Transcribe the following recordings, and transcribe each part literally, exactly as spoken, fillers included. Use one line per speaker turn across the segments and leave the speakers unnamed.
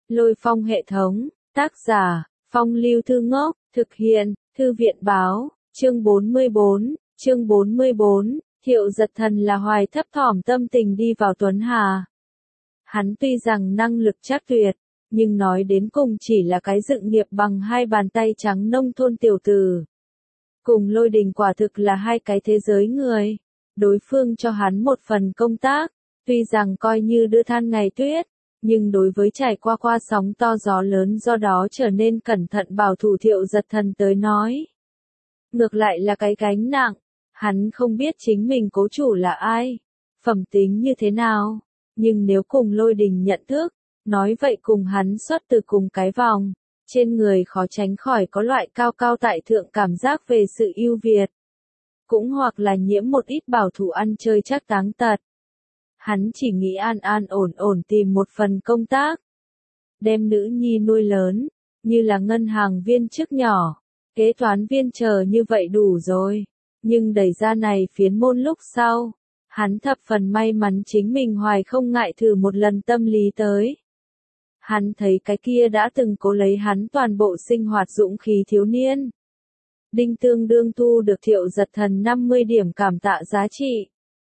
Lôi Phong hệ thống, tác giả, Phong Lưu Thư Ngốc, thực hiện, Thư viện báo, chương bốn mươi bốn, chương bốn mươi bốn, Thiệu Giật Thần là Hoài thấp thỏm tâm tình đi vào Tuấn Hà. Hắn tuy rằng năng lực chắc tuyệt, nhưng nói đến cùng chỉ là cái dựng nghiệp bằng hai bàn tay trắng nông thôn tiểu tử. Cùng Lôi Đình quả thực là hai cái thế giới người. Đối phương cho hắn một phần công tác, tuy rằng coi như đưa than ngày tuyết, nhưng đối với trải qua qua sóng to gió lớn do đó trở nên cẩn thận bảo thủ Thiệu Giật Thần tới nói. Ngược lại là cái gánh nặng, hắn không biết chính mình cố chủ là ai, phẩm tính như thế nào, nhưng nếu cùng Lôi Đình nhận thức, nói vậy cùng hắn xuất từ cùng cái vòng, trên người khó tránh khỏi có loại cao cao tại thượng cảm giác về sự ưu việt. Cũng hoặc là nhiễm một ít bảo thủ ăn chơi chắc táng tật. Hắn chỉ nghĩ an an ổn ổn tìm một phần công tác. Đem nữ nhi nuôi lớn, như là ngân hàng viên chức nhỏ, kế toán viên chờ như vậy đủ rồi. Nhưng đẩy ra này phiến môn lúc sau, hắn thập phần may mắn chính mình hoài không ngại thử một lần tâm lý tới. Hắn thấy cái kia đã từng cố lấy hắn toàn bộ sinh hoạt dũng khí thiếu niên. Đinh tương đương thu được Thiệu Giật Thần năm mươi điểm cảm tạ giá trị.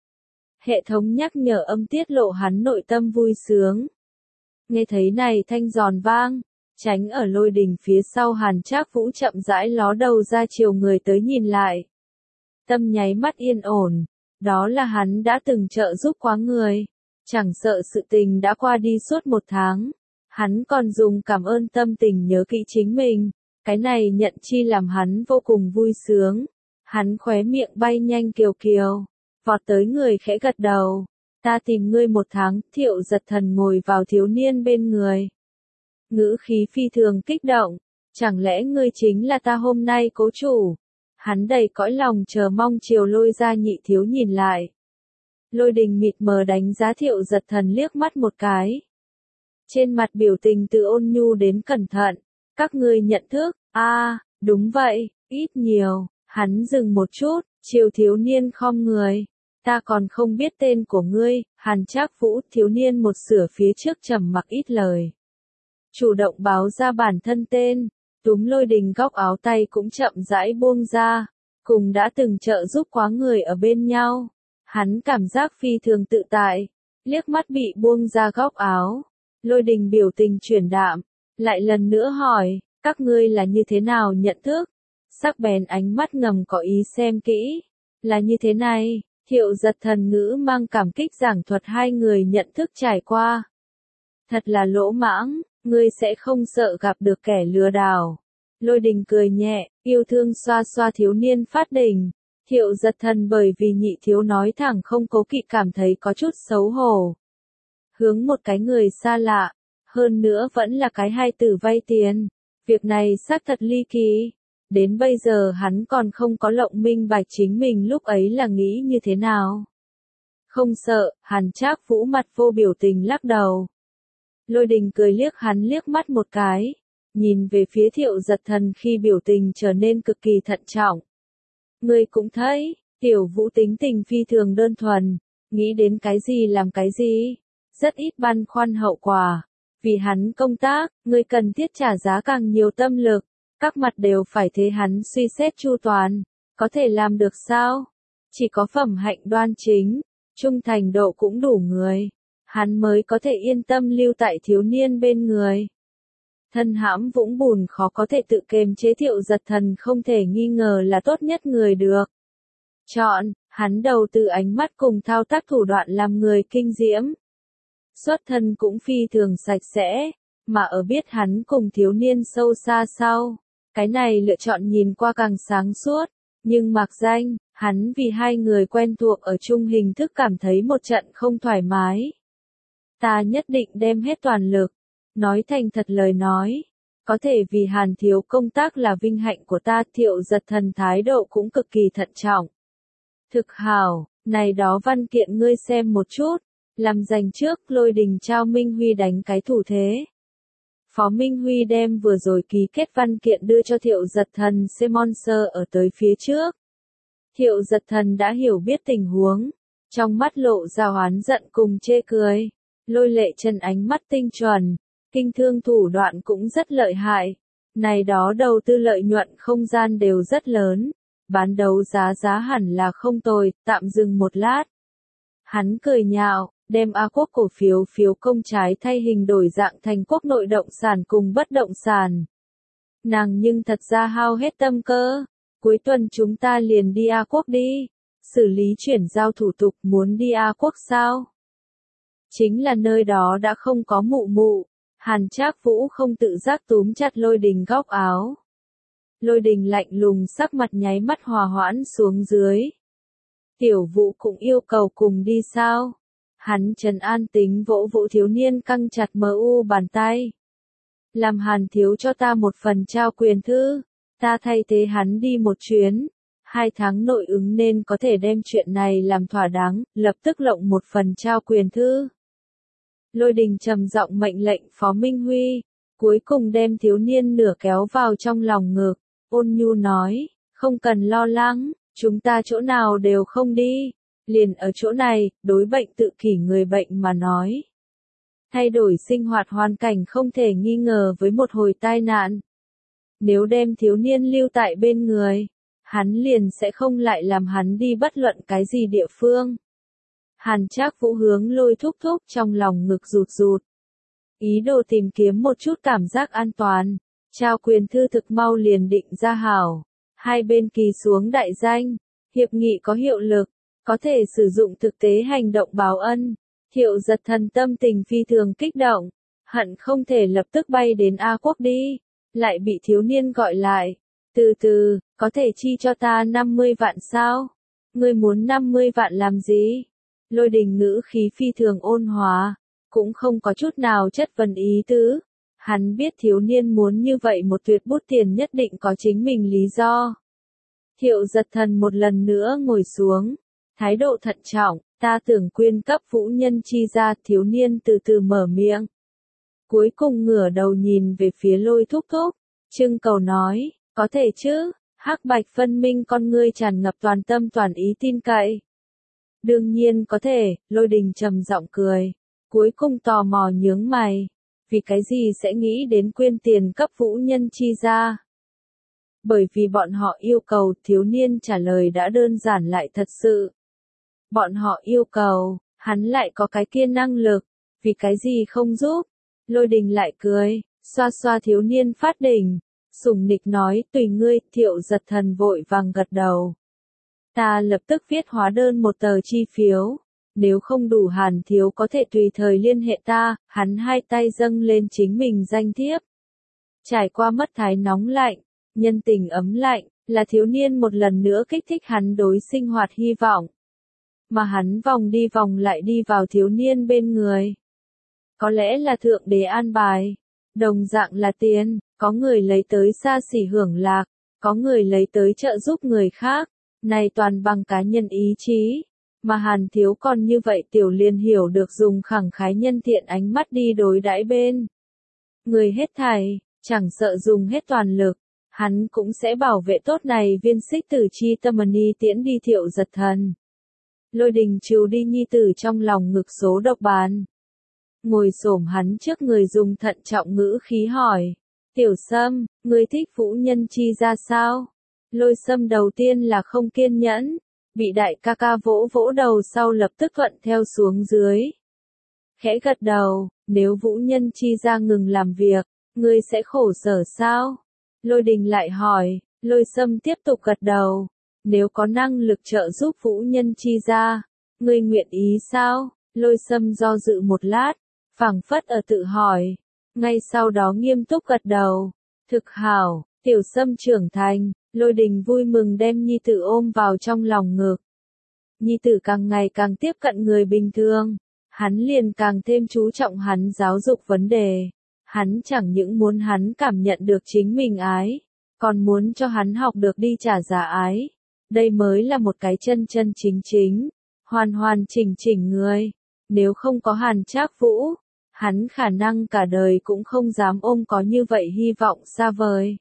Hệ thống nhắc nhở âm tiết lộ hắn nội tâm vui sướng. Nghe thấy này thanh giòn vang, tránh ở Lôi Đình phía sau Hàn Trác Vũ chậm rãi ló đầu ra chiều người tới nhìn lại. Tâm nháy mắt yên ổn, đó là hắn đã từng trợ giúp quá người, chẳng sợ sự tình đã qua đi suốt một tháng, hắn còn dùng cảm ơn tâm tình nhớ kỹ chính mình. Cái này nhận chi làm hắn vô cùng vui sướng. Hắn khóe miệng bay nhanh kiều kiều, vọt tới người khẽ gật đầu. Ta tìm ngươi một tháng, Thiệu Giật Thần ngồi vào thiếu niên bên người. Ngữ khí phi thường kích động, chẳng lẽ ngươi chính là ta hôm nay cố chủ? Hắn đầy cõi lòng chờ mong chiều Lôi gia nhị thiếu nhìn lại. Lôi Đình mịt mờ đánh giá Thiệu Giật Thần liếc mắt một cái. Trên mặt biểu tình từ ôn nhu đến cẩn thận. Các ngươi nhận thức, a à, đúng vậy, ít nhiều, hắn dừng một chút, chiều thiếu niên khom người. Ta còn không biết tên của ngươi, Hàn Trác Vũ thiếu niên một sửa phía trước trầm mặc ít lời. Chủ động báo ra bản thân tên, túm Lôi Đình góc áo tay cũng chậm rãi buông ra, cùng đã từng trợ giúp quá người ở bên nhau. Hắn cảm giác phi thường tự tại, liếc mắt bị buông ra góc áo. Lôi Đình biểu tình chuyển đạm. Lại lần nữa hỏi, các ngươi là như thế nào nhận thức? Sắc bén ánh mắt ngầm có ý xem kỹ. Là như thế này, Thiệu Giật Thần ngữ mang cảm kích giảng thuật hai người nhận thức trải qua. Thật là lỗ mãng, ngươi sẽ không sợ gặp được kẻ lừa đảo. Lôi Đình cười nhẹ, yêu thương xoa xoa thiếu niên phát đình. Thiệu Giật Thần bởi vì nhị thiếu nói thẳng không cố kỵ cảm thấy có chút xấu hổ. Hướng một cái người xa lạ. Hơn nữa vẫn là cái hai tử vay tiền. Việc này xác thật ly kỳ. Đến bây giờ hắn còn không có lộng minh bạch chính mình lúc ấy là nghĩ như thế nào. Không sợ, Hàn Trác Vũ mặt vô biểu tình lắc đầu. Lôi Đình cười liếc hắn liếc mắt một cái. Nhìn về phía Thiệu Giật Thần khi biểu tình trở nên cực kỳ thận trọng. Ngươi cũng thấy, Tiểu Vũ tính tình phi thường đơn thuần. Nghĩ đến cái gì làm cái gì. Rất ít băn khoăn hậu quả. Vì hắn công tác, ngươi cần thiết trả giá càng nhiều tâm lực, các mặt đều phải thế hắn suy xét chu toàn, có thể làm được sao? Chỉ có phẩm hạnh đoan chính, trung thành độ cũng đủ người, hắn mới có thể yên tâm lưu tại thiếu niên bên người. Thân hãm vũng bùn khó có thể tự kiềm chế Thiệu Giật Thần không thể nghi ngờ là tốt nhất người được. Chọn, hắn đầu tư ánh mắt cùng thao tác thủ đoạn làm người kinh diễm. Xuất thân cũng phi thường sạch sẽ, mà ở biết hắn cùng thiếu niên sâu xa sau, cái này lựa chọn nhìn qua càng sáng suốt, nhưng mặc danh, hắn vì hai người quen thuộc ở chung hình thức cảm thấy một trận không thoải mái. Ta nhất định đem hết toàn lực, nói thành thật lời nói, có thể vì Hàn thiếu công tác là vinh hạnh của ta. Thiệu Giật Thần thái độ cũng cực kỳ thận trọng. Thực hảo, này đó văn kiện ngươi xem một chút. Làm dành trước, Lôi Đình trao Minh Huy đánh cái thủ thế. Phó Minh Huy đem vừa rồi ký kết văn kiện đưa cho Thiệu Giật Thần Sponsor ở tới phía trước. Thiệu Giật Thần đã hiểu biết tình huống, trong mắt lộ ra oán giận cùng chê cười. Lôi Lệ Trần ánh mắt tinh chuẩn, Kinh thương thủ đoạn cũng rất lợi hại. Này đó đầu tư lợi nhuận không gian đều rất lớn. Bán đấu giá giá hẳn là không tồi, tạm dừng một lát. Hắn cười nhạo, đem A Quốc cổ phiếu phiếu công trái thay hình đổi dạng thành quốc nội động sản cùng bất động sản. Nàng nhưng thật ra hao hết tâm cơ. Cuối tuần chúng ta liền đi A Quốc đi. Xử lý chuyển giao thủ tục muốn đi A Quốc sao? Chính là nơi đó đã không có mụ mụ. Hàn Trác Vũ không tự giác túm chặt Lôi Đình góc áo. Lôi Đình lạnh lùng sắc mặt nháy mắt hòa hoãn xuống dưới. Tiểu Vũ cũng yêu cầu cùng đi sao? Hắn trấn an tính vỗ vỗ thiếu niên căng chặt mờ u bàn tay. Làm Hàn thiếu cho ta một phần trao quyền thư, ta thay thế hắn đi một chuyến. Hai tháng nội ứng nên có thể đem chuyện này làm thỏa đáng, lập tức lộng một phần trao quyền thư. Lôi Đình trầm giọng mệnh lệnh Phó Minh Huy, cuối cùng đem thiếu niên nửa kéo vào trong lòng ngực, ôn nhu nói, không cần lo lắng, chúng ta chỗ nào đều không đi, liền ở chỗ này, đối bệnh tự kỷ người bệnh mà nói. Thay đổi sinh hoạt hoàn cảnh không thể nghi ngờ với một hồi tai nạn. Nếu đem thiếu niên lưu tại bên người, hắn liền sẽ không lại làm hắn đi bất luận cái gì địa phương. Hàn Trác Vũ hướng Lôi thúc thúc trong lòng ngực rụt rụt. Ý đồ tìm kiếm một chút cảm giác an toàn. Trao quyền thư thực mau liền định ra hảo. Hai bên ký xuống đại danh. Hiệp nghị có hiệu lực. Có thể sử dụng thực tế hành động báo ân. Thiệu Giật Thần tâm tình phi thường kích động. Hận không thể lập tức bay đến A Quốc đi. Lại bị thiếu niên gọi lại. Từ từ, có thể chi cho ta năm mươi vạn sao? Ngươi muốn năm mươi vạn làm gì? Lôi Đình ngữ khí phi thường ôn hòa, cũng không có chút nào chất vấn ý tứ. Hắn biết thiếu niên muốn như vậy một tuyệt bút tiền nhất định có chính mình lý do. Thiệu Giật Thần một lần nữa ngồi xuống, thái độ thận trọng, ta tưởng quyên cấp vũ nhân chi ra, thiếu niên từ từ mở miệng. Cuối cùng ngửa đầu nhìn về phía Lôi thúc thúc, trưng cầu nói, có thể chứ, hắc bạch phân minh con ngươi tràn ngập toàn tâm toàn ý tin cậy. Đương nhiên có thể, Lôi Đình trầm giọng cười, cuối cùng tò mò nhướng mày, vì cái gì sẽ nghĩ đến quyên tiền cấp vũ nhân chi ra? Bởi vì bọn họ yêu cầu, thiếu niên trả lời đã đơn giản lại thật sự. Bọn họ yêu cầu, hắn lại có cái kia năng lực, vì cái gì không giúp? Lôi Đình lại cười, xoa xoa thiếu niên phát đỉnh, sủng nịch nói, tùy ngươi. Thiệu Giật Thần vội vàng gật đầu. Ta lập tức viết hóa đơn một tờ chi phiếu, nếu không đủ Hàn thiếu có thể tùy thời liên hệ ta. Hắn hai tay dâng lên chính mình danh thiếp. Trải qua mất thái nóng lạnh, nhân tình ấm lạnh, là thiếu niên một lần nữa kích thích hắn đối sinh hoạt hy vọng. Mà hắn vòng đi vòng lại đi vào thiếu niên bên người. Có lẽ là thượng đế an bài, đồng dạng là tiền, có người lấy tới xa xỉ hưởng lạc, có người lấy tới trợ giúp người khác. Này toàn bằng cá nhân ý chí, mà Hàn thiếu còn như vậy tiểu liền hiểu được dùng khẳng khái nhân thiện ánh mắt đi đối đãi bên. Người hết thảy, chẳng sợ dùng hết toàn lực, hắn cũng sẽ bảo vệ tốt này viên xích tử chi tâm ni tiễn đi Thiệu Giật Thần. Lôi Đình trừ đi nhi tử trong lòng ngực số độc bàn. Ngồi xổm hắn trước người dùng thận trọng ngữ khí hỏi, Tiểu Sâm, ngươi thích vũ nhân chi ra sao? Lôi Sâm đầu tiên là không kiên nhẫn, bị đại ca ca vỗ vỗ đầu sau lập tức thuận theo xuống dưới. Khẽ gật đầu, nếu vũ nhân chi ra ngừng làm việc, ngươi sẽ khổ sở sao? Lôi Đình lại hỏi, Lôi Sâm tiếp tục gật đầu, nếu có năng lực trợ giúp vũ nhân chi ra, ngươi nguyện ý sao? Lôi Sâm do dự một lát, phảng phất ở tự hỏi, ngay sau đó nghiêm túc gật đầu, thực hảo, Tiểu Sâm trưởng thành. Lôi Đình vui mừng đem nhi tử ôm vào trong lòng ngực. Nhi tử càng ngày càng tiếp cận người bình thường, hắn liền càng thêm chú trọng hắn giáo dục vấn đề. Hắn chẳng những muốn hắn cảm nhận được chính mình ái, còn muốn cho hắn học được đi trả giá ái. Đây mới là một cái chân chân chính chính, hoàn hoàn chỉnh chỉnh người. Nếu không có Hàn Trác Vũ, hắn khả năng cả đời cũng không dám ôm có như vậy hy vọng xa vời.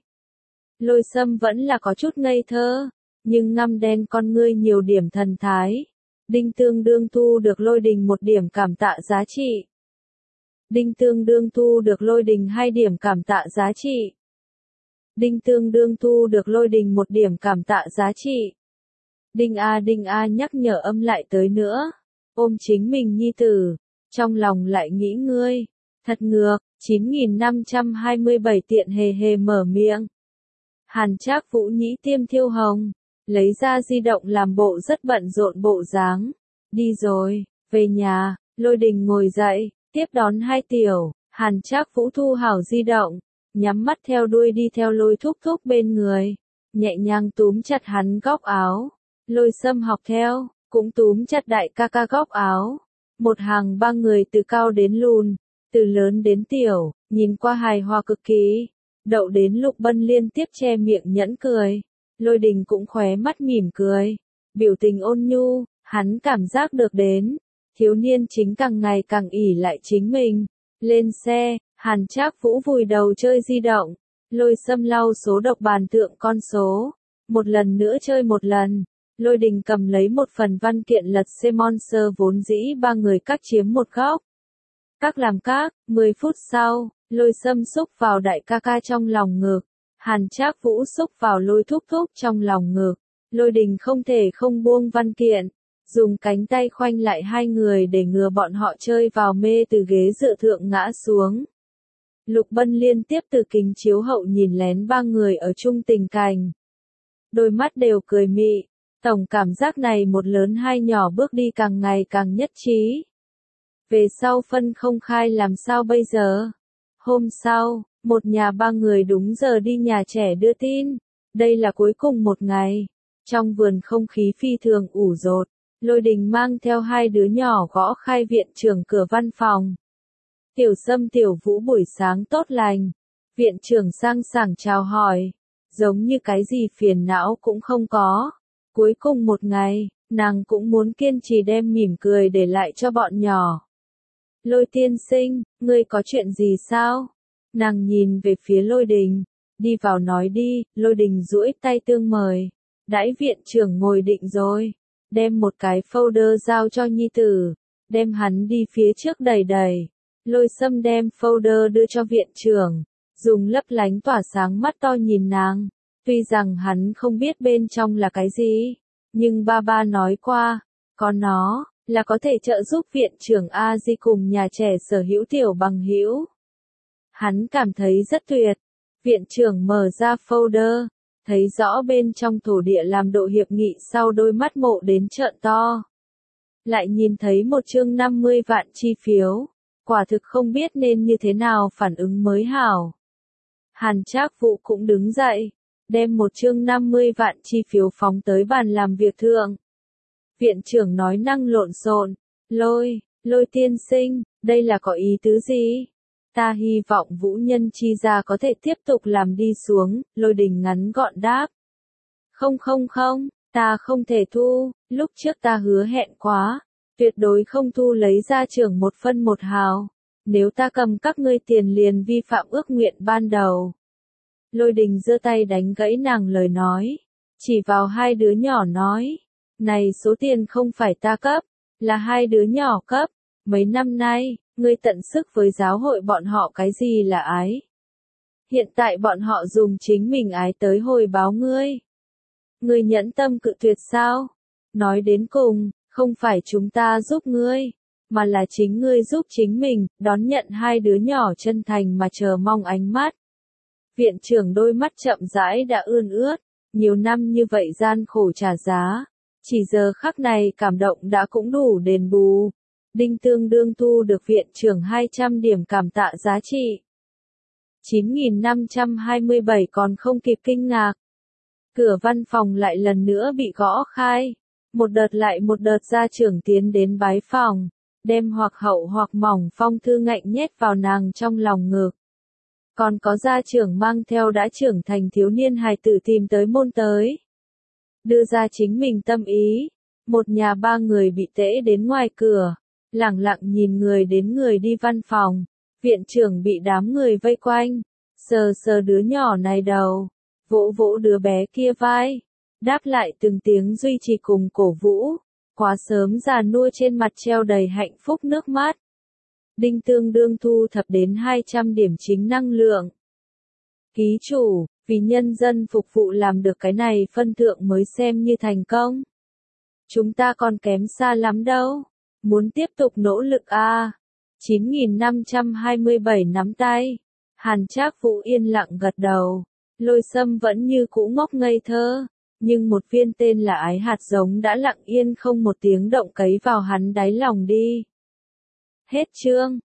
Lôi Sâm vẫn là có chút ngây thơ, nhưng ngăm đen con ngươi nhiều điểm thần thái. Đinh tương đương thu được Lôi Đình một điểm cảm tạ giá trị. Đinh tương đương thu được Lôi Đình hai điểm cảm tạ giá trị. Đinh tương đương thu được Lôi Đình một điểm cảm tạ giá trị. Đinh a đinh a nhắc nhở âm lại tới nữa. Ôm chính mình nhi tử, trong lòng lại nghĩ ngươi. Thật ngược, chín nghìn năm trăm hai mươi bảy tiện hề hề mở miệng. Hàn Trác Vũ nhĩ tiêm thiêu hồng, lấy ra di động làm bộ rất bận rộn bộ dáng. Đi rồi, về nhà, Lôi Đình ngồi dậy, tiếp đón hai tiểu, Hàn Trác Vũ thu hảo di động, nhắm mắt theo đuôi đi theo Lôi Thúc Thúc bên người, nhẹ nhàng túm chặt hắn góc áo. Lôi Sâm học theo, cũng túm chặt đại ca ca góc áo. Một hàng ba người từ cao đến lùn, từ lớn đến tiểu, nhìn qua hài hòa cực kỳ. Đậu đến Lục Bân liên tiếp che miệng nhẫn cười. Lôi Đình cũng khóe mắt mỉm cười. Biểu tình ôn nhu, hắn cảm giác được đến. Thiếu niên chính càng ngày càng ỷ lại chính mình. Lên xe, Hàn Trác Vũ vùi đầu chơi di động. Lôi Sâm lau số độc bàn tượng con số. Một lần nữa chơi một lần. Lôi Đình cầm lấy một phần văn kiện lật xe Monster vốn dĩ ba người cắt chiếm một góc. Các làm các, mười phút sau, Lôi Sâm xúc vào đại ca ca trong lòng ngực. Hàn Trác Vũ xúc vào Lôi Thúc Thúc trong lòng ngực. Lôi Đình không thể không buông văn kiện. Dùng cánh tay khoanh lại hai người để ngừa bọn họ chơi vào mê từ ghế dựa thượng ngã xuống. Lục Bân liên tiếp từ kính chiếu hậu nhìn lén ba người ở chung tình cảnh. Đôi mắt đều cười mị. Tổng cảm giác này một lớn hai nhỏ bước đi càng ngày càng nhất trí. Về sau phân không khai làm sao bây giờ? Hôm sau, một nhà ba người đúng giờ đi nhà trẻ đưa tin. Đây là cuối cùng một ngày. Trong vườn không khí phi thường ủ rột. Lôi Đình mang theo hai đứa nhỏ gõ khai viện trưởng cửa văn phòng. Tiểu Sâm Tiểu Vũ buổi sáng tốt lành. Viện trưởng sang sảng chào hỏi. Giống như cái gì phiền não cũng không có. Cuối cùng một ngày, nàng cũng muốn kiên trì đem mỉm cười để lại cho bọn nhỏ. Lôi tiên sinh, ngươi có chuyện gì sao? Nàng nhìn về phía Lôi Đình. Đi vào nói đi, Lôi Đình duỗi tay tương mời. Đãi viện trưởng ngồi định rồi. Đem một cái folder giao cho nhi tử. Đem hắn đi phía trước đẩy đẩy. Lôi Sâm đem folder đưa cho viện trưởng. Dùng lấp lánh tỏa sáng mắt to nhìn nàng. Tuy rằng hắn không biết bên trong là cái gì, nhưng ba ba nói qua, có nó, là có thể trợ giúp viện trưởng A Di cùng nhà trẻ sở hữu tiểu bằng hữu. Hắn cảm thấy rất tuyệt. Viện trưởng mở ra folder, thấy rõ bên trong thổ địa làm độ hiệp nghị sau đôi mắt mộ đến trợn to. Lại nhìn thấy một chương năm mươi vạn chi phiếu, quả thực không biết nên như thế nào phản ứng mới hảo. Hàn Trác Vũ cũng đứng dậy. Đem một chương năm mươi vạn chi phiếu phóng tới bàn làm việc thượng. Viện trưởng nói năng lộn xộn, lôi, lôi tiên sinh, đây là có ý tứ gì? Ta hy vọng Vũ Nhân chi gia có thể tiếp tục làm đi xuống, Lôi Đình ngắn gọn đáp. Không không không, ta không thể thu, lúc trước ta hứa hẹn quá, tuyệt đối không thu lấy ra trưởng một phân một hào. Nếu ta cầm các ngươi tiền liền vi phạm ước nguyện ban đầu. Lôi Đình giơ tay đánh gãy nàng lời nói, chỉ vào hai đứa nhỏ nói, này số tiền không phải ta cấp, là hai đứa nhỏ cấp, mấy năm nay, ngươi tận sức với giáo hội bọn họ cái gì là ái. Hiện tại bọn họ dùng chính mình ái tới hồi báo ngươi. Ngươi nhẫn tâm cự tuyệt sao? Nói đến cùng, không phải chúng ta giúp ngươi, mà là chính ngươi giúp chính mình, đón nhận hai đứa nhỏ chân thành mà chờ mong ánh mắt. Viện trưởng đôi mắt chậm rãi đã ươn ướt, nhiều năm như vậy gian khổ trả giá, chỉ giờ khắc này cảm động đã cũng đủ đền bù. Đinh tương đương thu được viện trưởng hai trăm điểm cảm tạ giá trị. chín nghìn năm trăm hai mươi bảy còn không kịp kinh ngạc. Cửa văn phòng lại lần nữa bị gõ khai. Một đợt lại một đợt gia trưởng tiến đến bái phòng, đem hoặc hậu hoặc mỏng phong thư ngạnh nhét vào nàng trong lòng ngực. Còn có gia trưởng mang theo đã trưởng thành thiếu niên hài tử tìm tới môn tới. Đưa ra chính mình tâm ý. Một nhà ba người bị tễ đến ngoài cửa. Lẳng lặng nhìn người đến người đi văn phòng. Viện trưởng bị đám người vây quanh. Sờ sờ đứa nhỏ này đầu. Vỗ vỗ đứa bé kia vai. Đáp lại từng tiếng duy trì cùng cổ vũ. Quá sớm già nua trên mặt treo đầy hạnh phúc nước mắt. đinh tương đương thu thập đến hai trăm điểm chính năng lượng. Ký chủ, vì nhân dân phục vụ làm được cái này phân thượng mới xem như thành công. Chúng ta còn kém xa lắm đâu. Muốn tiếp tục nỗ lực a. À. chín nghìn năm trăm hai mươi bảy nắm tay. Hàn Trác Vũ yên lặng gật đầu. Lôi Sâm vẫn như cũ ngốc ngây thơ. Nhưng một viên tên là ái hạt giống đã lặng yên không một tiếng động cấy vào hắn đáy lòng đi. Hết chương.